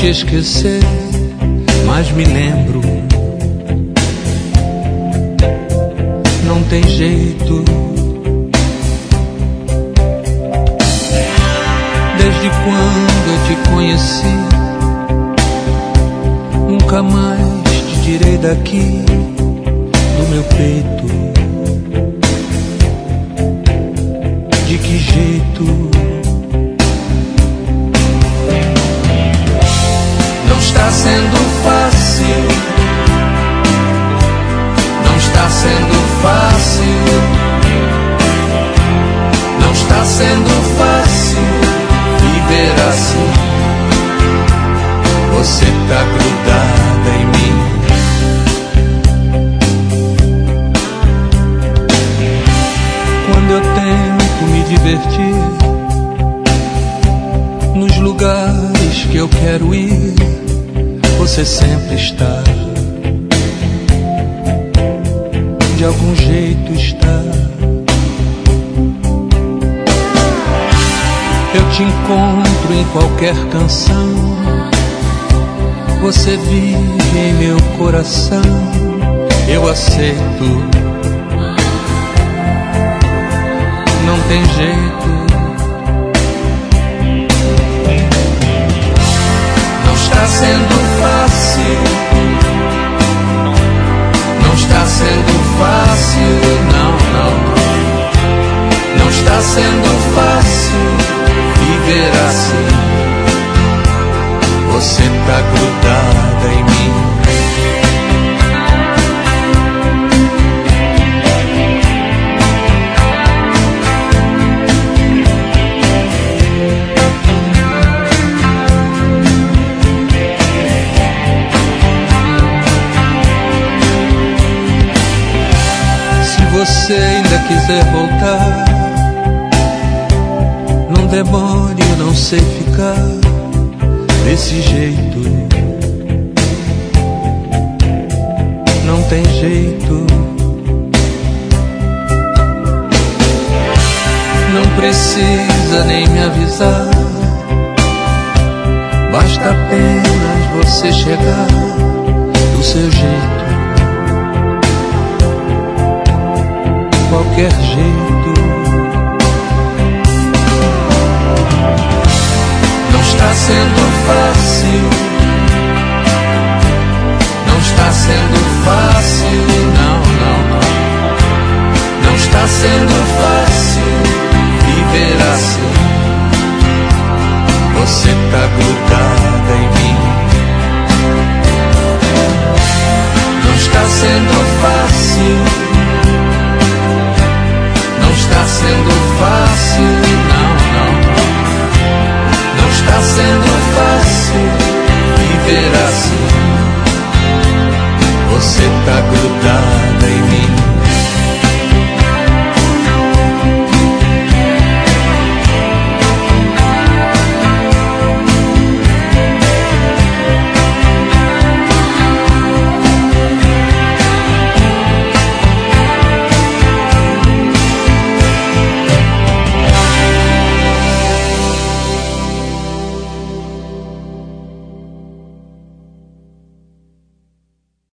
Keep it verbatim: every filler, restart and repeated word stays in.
te esquecer, mas me lembro. Não tem jeito. Desde quando eu te conheci, nunca mais te tirei daqui do meu peito. De que jeito? Não está sendo fácil, não está sendo fácil, não está sendo fácil viver assim. Você tá grudada em mim. Quando eu tento me divertir nos lugares que eu quero ir, você sempre está. De algum jeito está. Eu te encontro em qualquer canção, você vive em meu coração. Eu aceito. Não tem jeito. Não está sendo fácil, não está sendo fácil, não, não. Não está sendo fácil viver assim. Você tá grudada em mim. Se você ainda quiser voltar, não demore, eu não sei ficar desse jeito. Não tem jeito. Não precisa nem me avisar, basta apenas você chegar do seu jeito. Qualquer jeito. Não está sendo fácil, não está sendo fácil, não, não, não. Não está sendo fácil viver assim. Você tá grudada em mim. Não está sendo fácil, não está sendo fácil, não, não. Não está sendo fácil viver assim. Você tá grudado.